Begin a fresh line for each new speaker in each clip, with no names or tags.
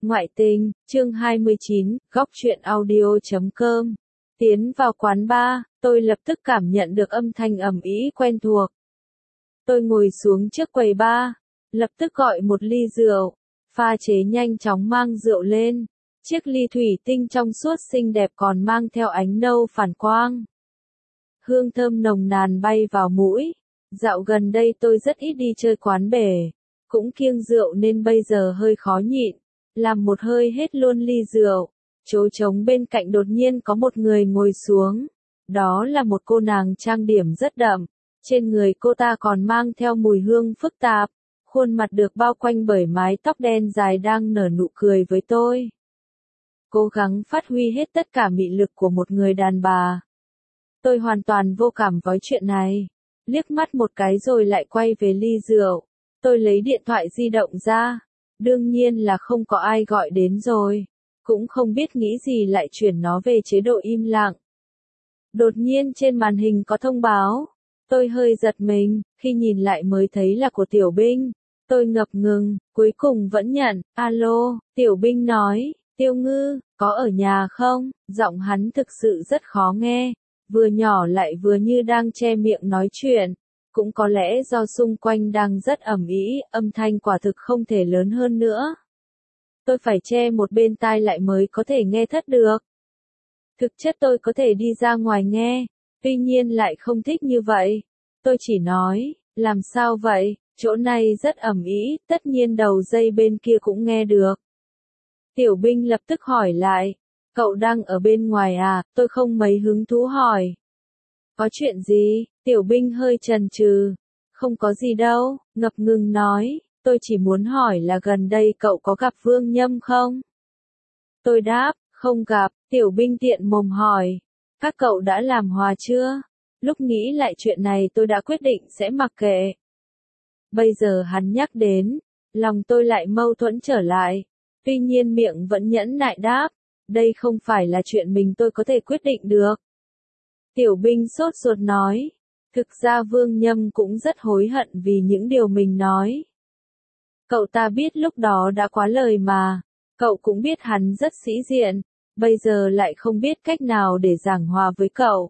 Ngoại tình, chương 29, góc truyện audio.com. Tiến vào quán bar, tôi lập tức cảm nhận được âm thanh ầm ĩ quen thuộc. Tôi ngồi xuống trước quầy bar, lập tức gọi một ly rượu, pha chế nhanh chóng mang rượu lên. Chiếc ly thủy tinh trong suốt xinh đẹp còn mang theo ánh nâu phản quang. Hương thơm nồng nàn bay vào mũi. Dạo gần đây tôi rất ít đi chơi quán bể, cũng kiêng rượu nên bây giờ hơi khó nhịn. Làm một hơi hết luôn ly rượu, chỗ trống bên cạnh đột nhiên có một người ngồi xuống. Đó là một cô nàng trang điểm rất đậm, trên người cô ta còn mang theo mùi hương phức tạp, khuôn mặt được bao quanh bởi mái tóc đen dài đang nở nụ cười với tôi. Cố gắng phát huy hết tất cả mị lực của một người đàn bà. Tôi hoàn toàn vô cảm với chuyện này, liếc mắt một cái rồi lại quay về ly rượu. Tôi lấy điện thoại di động ra. Đương nhiên là không có ai gọi đến rồi, cũng không biết nghĩ gì lại chuyển nó về chế độ im lặng. Đột nhiên trên màn hình có thông báo, tôi hơi giật mình, khi nhìn lại mới thấy là của Tiểu Binh. Tôi ngập ngừng, cuối cùng vẫn nhận. Alo, Tiểu Binh nói, Tiêu Ngư, có ở nhà không? Giọng hắn thực sự rất khó nghe, vừa nhỏ lại vừa như đang che miệng nói chuyện. Cũng có lẽ do xung quanh đang rất ầm ĩ, âm thanh quả thực không thể lớn hơn nữa. Tôi phải che một bên tai lại mới có thể nghe thất được. Thực chất tôi có thể đi ra ngoài nghe, tuy nhiên lại không thích như vậy. Tôi chỉ nói, làm sao vậy, chỗ này rất ầm ĩ, tất nhiên đầu dây bên kia cũng nghe được. Tiểu Binh lập tức hỏi lại, cậu đang ở bên ngoài à? Tôi không mấy hứng thú hỏi. Có chuyện gì? Tiểu Binh hơi chần chừ. Không có gì đâu, ngập ngừng nói, tôi chỉ muốn hỏi là gần đây cậu có gặp Vương Nhâm không? Tôi đáp, không gặp. Tiểu Binh tiện mồm hỏi, các cậu đã làm hòa chưa? Lúc nghĩ lại chuyện này tôi đã quyết định sẽ mặc kệ. Bây giờ hắn nhắc đến, lòng tôi lại mâu thuẫn trở lại. Tuy nhiên miệng vẫn nhẫn nại đáp, đây không phải là chuyện mình tôi có thể quyết định được. Tiểu Binh sốt ruột nói, thực ra Vương Nhâm cũng rất hối hận vì những điều mình nói. Cậu ta biết lúc đó đã quá lời mà, cậu cũng biết hắn rất sĩ diện, bây giờ lại không biết cách nào để giảng hòa với cậu.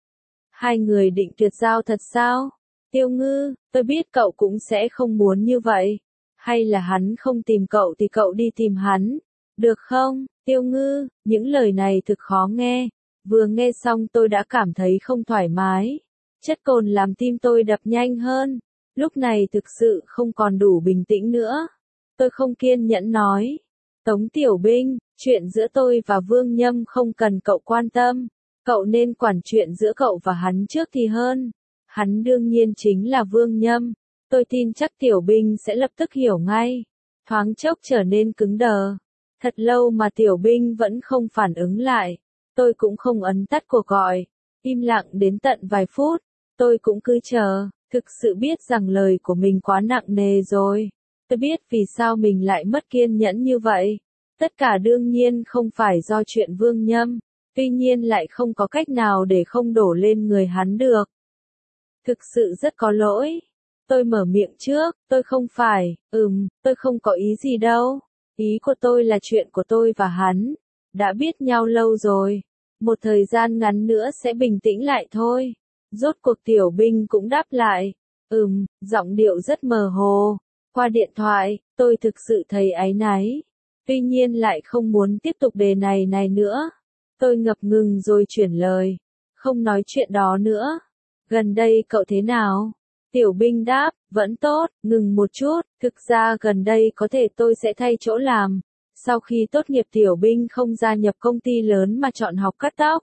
Hai người định tuyệt giao thật sao? Tiêu Ngư, tôi biết cậu cũng sẽ không muốn như vậy. Hay là hắn không tìm cậu thì cậu đi tìm hắn, được không? Tiêu Ngư, những lời này thực khó nghe. Vừa nghe xong tôi đã cảm thấy không thoải mái. Chất cồn làm tim tôi đập nhanh hơn. Lúc này thực sự không còn đủ bình tĩnh nữa. Tôi không kiên nhẫn nói. Tống Tiểu Binh, chuyện giữa tôi và Vương Nhâm không cần cậu quan tâm. Cậu nên quản chuyện giữa cậu và hắn trước thì hơn. Hắn đương nhiên chính là Vương Nhâm. Tôi tin chắc Tiểu Binh sẽ lập tức hiểu ngay. Thoáng chốc trở nên cứng đờ. Thật lâu mà Tiểu Binh vẫn không phản ứng lại. Tôi cũng không ấn tắt cuộc gọi. Im lặng đến tận vài phút. Tôi cũng cứ chờ. Thực sự biết rằng lời của mình quá nặng nề rồi. Tôi biết vì sao mình lại mất kiên nhẫn như vậy. Tất cả đương nhiên không phải do chuyện Vương Nhâm. Tuy nhiên lại không có cách nào để không đổ lên người hắn được. Thực sự rất có lỗi. Tôi mở miệng trước, tôi không phải, tôi không có ý gì đâu. Ý của tôi là chuyện của tôi và hắn. Đã biết nhau lâu rồi. Một thời gian ngắn nữa sẽ bình tĩnh lại thôi. Rốt cuộc Tiểu Binh cũng đáp lại. Giọng điệu rất mơ hồ. Qua điện thoại, tôi thực sự thấy áy náy. Tuy nhiên lại không muốn tiếp tục đề này nữa. Tôi ngập ngừng rồi chuyển lời. Không nói chuyện đó nữa. Gần đây cậu thế nào? Tiểu Binh đáp, vẫn tốt, ngừng một chút, thực ra gần đây có thể tôi sẽ thay chỗ làm. Sau khi tốt nghiệp Tiểu Binh không gia nhập công ty lớn mà chọn học cắt tóc.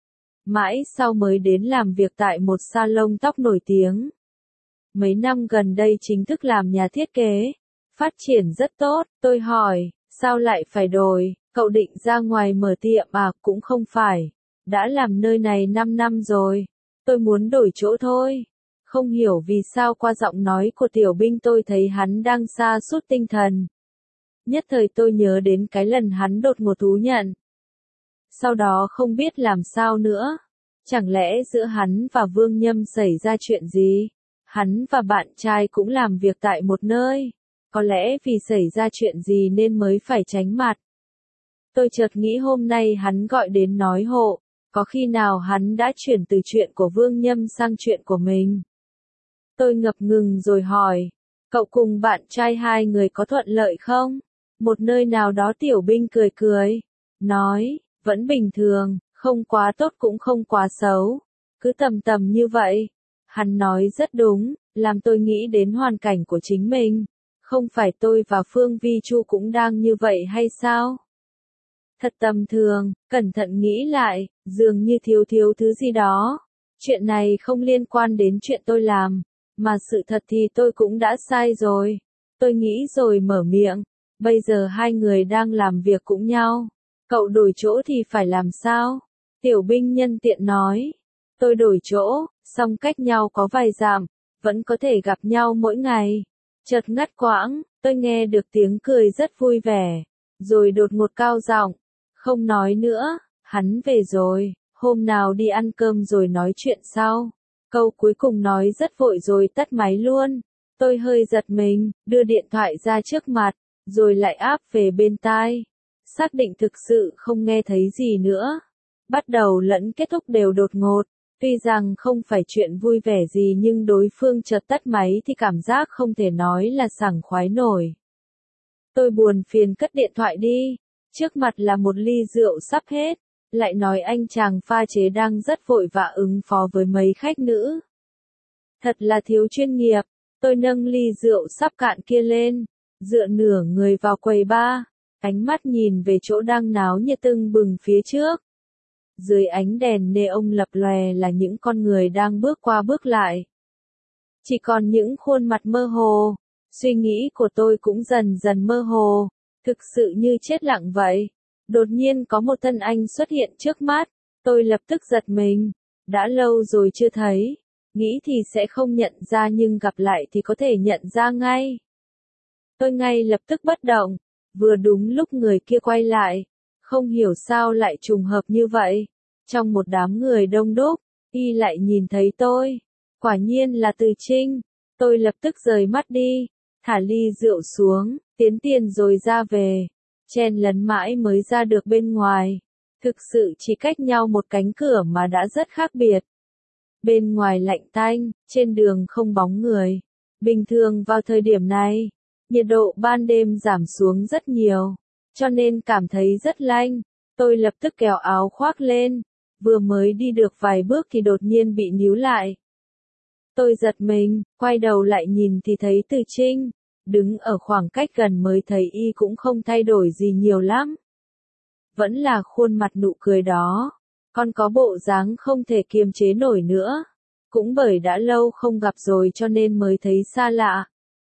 Mãi sau mới đến làm việc tại một salon tóc nổi tiếng. Mấy năm gần đây chính thức làm nhà thiết kế. Phát triển rất tốt, tôi hỏi, sao lại phải đổi, cậu định ra ngoài mở tiệm à? Cũng không phải, đã làm nơi này 5 năm rồi, tôi muốn đổi chỗ thôi. Không hiểu vì sao qua giọng nói của Tiểu Binh tôi thấy hắn đang sa sút tinh thần. Nhất thời tôi nhớ đến cái lần hắn đột ngột thú nhận. Sau đó không biết làm sao nữa. Chẳng lẽ giữa hắn và Vương Nhâm xảy ra chuyện gì? Hắn và bạn trai cũng làm việc tại một nơi. Có lẽ vì xảy ra chuyện gì nên mới phải tránh mặt. Tôi chợt nghĩ hôm nay hắn gọi đến nói hộ, có khi nào hắn đã chuyển từ chuyện của Vương Nhâm sang chuyện của mình. Tôi ngập ngừng rồi hỏi, cậu cùng bạn trai hai người có thuận lợi không? Một nơi nào đó Tiểu Binh cười cười, nói, vẫn bình thường, không quá tốt cũng không quá xấu, cứ tầm tầm như vậy. Hắn nói rất đúng, làm tôi nghĩ đến hoàn cảnh của chính mình, không phải tôi và Phương Vi Chu cũng đang như vậy hay sao? Thật tầm thường, cẩn thận nghĩ lại, dường như thiếu thứ gì đó. Chuyện này không liên quan đến chuyện tôi làm, mà sự thật thì tôi cũng đã sai rồi. Tôi nghĩ rồi mở miệng, bây giờ hai người đang làm việc cũng nhau. Cậu đổi chỗ thì phải làm sao? Tiểu Binh nhân tiện nói. Tôi đổi chỗ, song cách nhau có vài dặm, vẫn có thể gặp nhau mỗi ngày. Chợt ngắt quãng, tôi nghe được tiếng cười rất vui vẻ, rồi đột ngột cao giọng, không nói nữa, hắn về rồi, hôm nào đi ăn cơm rồi nói chuyện sau. Câu cuối cùng nói rất vội rồi tắt máy luôn. Tôi hơi giật mình, đưa điện thoại ra trước mặt, rồi lại áp về bên tai. Xác định thực sự không nghe thấy gì nữa. Bắt đầu lẫn kết thúc đều đột ngột. Tuy rằng không phải chuyện vui vẻ gì nhưng đối phương chợt tắt máy thì cảm giác không thể nói là sảng khoái nổi. Tôi buồn phiền cất điện thoại đi. Trước mặt là một ly rượu sắp hết. Lại nói anh chàng pha chế đang rất vội vã ứng phó với mấy khách nữ. Thật là thiếu chuyên nghiệp. Tôi nâng ly rượu sắp cạn kia lên, dựa nửa người vào quầy bar, ánh mắt nhìn về chỗ đang náo nhiệt tưng bừng phía trước. Dưới ánh đèn neon lập lòe là những con người đang bước qua bước lại. Chỉ còn những khuôn mặt mơ hồ, suy nghĩ của tôi cũng dần dần mơ hồ, thực sự như chết lặng vậy. Đột nhiên có một thân anh xuất hiện trước mắt, tôi lập tức giật mình, đã lâu rồi chưa thấy. Nghĩ thì sẽ không nhận ra nhưng gặp lại thì có thể nhận ra ngay. Tôi ngay lập tức bất động, vừa đúng lúc người kia quay lại, không hiểu sao lại trùng hợp như vậy. Trong một đám người đông đúc, y lại nhìn thấy tôi, quả nhiên là Từ Trinh. Tôi lập tức rời mắt đi, thả ly rượu xuống, tiến tiền rồi ra về, chen lấn mãi mới ra được bên ngoài. Thực sự chỉ cách nhau một cánh cửa mà đã rất khác biệt. Bên ngoài lạnh tanh, trên đường không bóng người. Bình thường vào thời điểm này, nhiệt độ ban đêm giảm xuống rất nhiều, cho nên cảm thấy rất lạnh. Tôi lập tức kéo áo khoác lên, vừa mới đi được vài bước thì đột nhiên bị níu lại. Tôi giật mình, quay đầu lại nhìn thì thấy Từ Trinh, đứng ở khoảng cách gần mới thấy y cũng không thay đổi gì nhiều lắm. Vẫn là khuôn mặt nụ cười đó. Còn có bộ dáng không thể kiềm chế nổi nữa. Cũng bởi đã lâu không gặp rồi cho nên mới thấy xa lạ.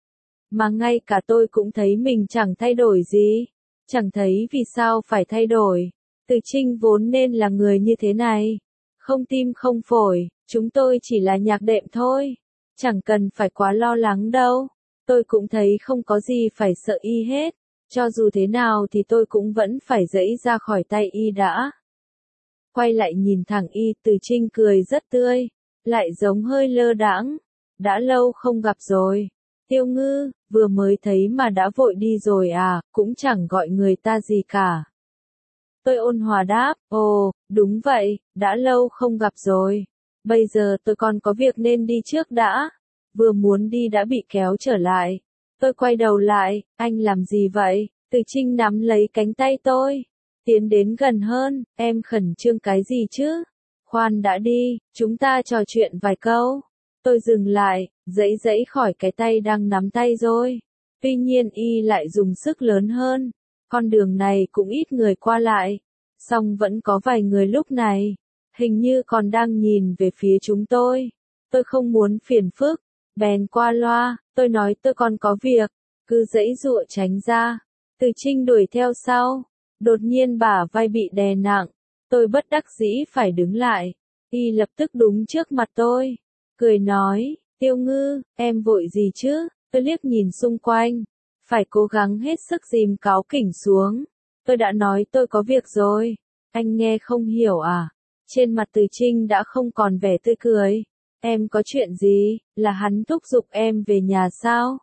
Mà ngay cả tôi cũng thấy mình chẳng thay đổi gì. Chẳng thấy vì sao phải thay đổi. Từ Trinh vốn nên là người như thế này. Không tim không phổi, chúng tôi chỉ là nhạc đệm thôi. Chẳng cần phải quá lo lắng đâu. Tôi cũng thấy không có gì phải sợ y hết. Cho dù thế nào thì tôi cũng vẫn phải giãy ra khỏi tay y đã. Quay lại nhìn thẳng y, Từ Trinh cười rất tươi, lại giống hơi lơ đãng. Đã lâu không gặp rồi. Tiêu Ngư, vừa mới thấy mà đã vội đi rồi à, cũng chẳng gọi người ta gì cả. Tôi ôn hòa đáp, ồ, đúng vậy, đã lâu không gặp rồi. Bây giờ tôi còn có việc nên đi trước đã. Vừa muốn đi đã bị kéo trở lại. Tôi quay đầu lại, anh làm gì vậy? Từ Trinh nắm lấy cánh tay tôi. Tiến đến gần hơn, em khẩn trương cái gì chứ? Khoan đã đi, chúng ta trò chuyện vài câu. Tôi dừng lại, giãy khỏi cái tay đang nắm tay rồi. Tuy nhiên y lại dùng sức lớn hơn. Con đường này cũng ít người qua lại. Song vẫn có vài người lúc này. Hình như còn đang nhìn về phía chúng tôi. Tôi không muốn phiền phức. Bèn qua loa, tôi nói tôi còn có việc. Cứ giãy giụa tránh ra. Từ Trinh đuổi theo sau. Đột nhiên bả vai bị đè nặng. Tôi bất đắc dĩ phải đứng lại. Y lập tức đúng trước mặt tôi. Cười nói, Tiêu Ngư, em vội gì chứ? Tôi liếc nhìn xung quanh. Phải cố gắng hết sức dìm cáu kỉnh xuống. Tôi đã nói tôi có việc rồi. Anh nghe không hiểu à? Trên mặt Từ Trinh đã không còn vẻ tươi cười. Em có chuyện gì? Là hắn thúc giục em về nhà sao?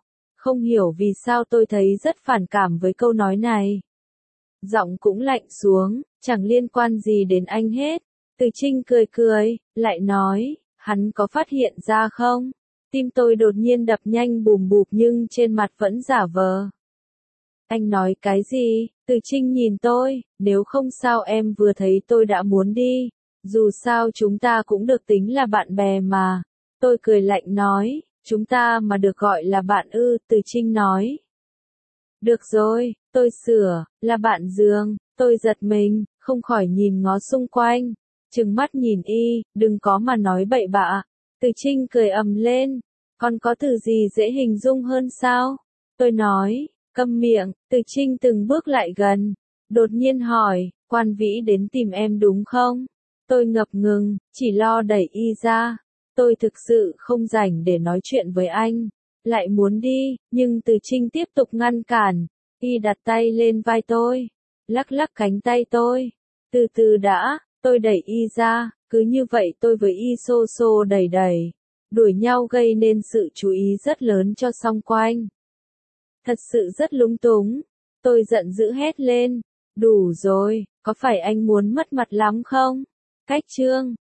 Không hiểu vì sao tôi thấy rất phản cảm với câu nói này. Giọng cũng lạnh xuống, chẳng liên quan gì đến anh hết. Từ Trinh cười cười, lại nói, hắn có phát hiện ra không? Tim tôi đột nhiên đập nhanh bùm bụp nhưng trên mặt vẫn giả vờ. Anh nói cái gì? Từ Trinh nhìn tôi, nếu không sao em vừa thấy tôi đã muốn đi. Dù sao chúng ta cũng được tính là bạn bè mà. Tôi cười lạnh nói, chúng ta mà được gọi là bạn ư, Từ Trinh nói. Được rồi, tôi sửa, là bạn giường. Tôi giật mình, không khỏi nhìn ngó xung quanh. Trừng mắt nhìn y, đừng có mà nói bậy bạ. Từ Trinh cười ầm lên, còn có từ gì dễ hình dung hơn sao? Tôi nói, câm miệng. Từ Trinh từng bước lại gần, đột nhiên hỏi, Quan Vĩ đến tìm em đúng không? Tôi ngập ngừng, chỉ lo đẩy y ra. Tôi thực sự không rảnh để nói chuyện với anh. Lại muốn đi, nhưng Từ Trinh tiếp tục ngăn cản. Y đặt tay lên vai tôi, lắc lắc cánh tay tôi. Từ từ đã, tôi đẩy y ra, cứ như vậy tôi với y xô xô đẩy đẩy. Đuổi nhau gây nên sự chú ý rất lớn cho xung quanh. Thật sự rất lúng túng. Tôi giận dữ hét lên. Đủ rồi, có phải anh muốn mất mặt lắm không? Cách chương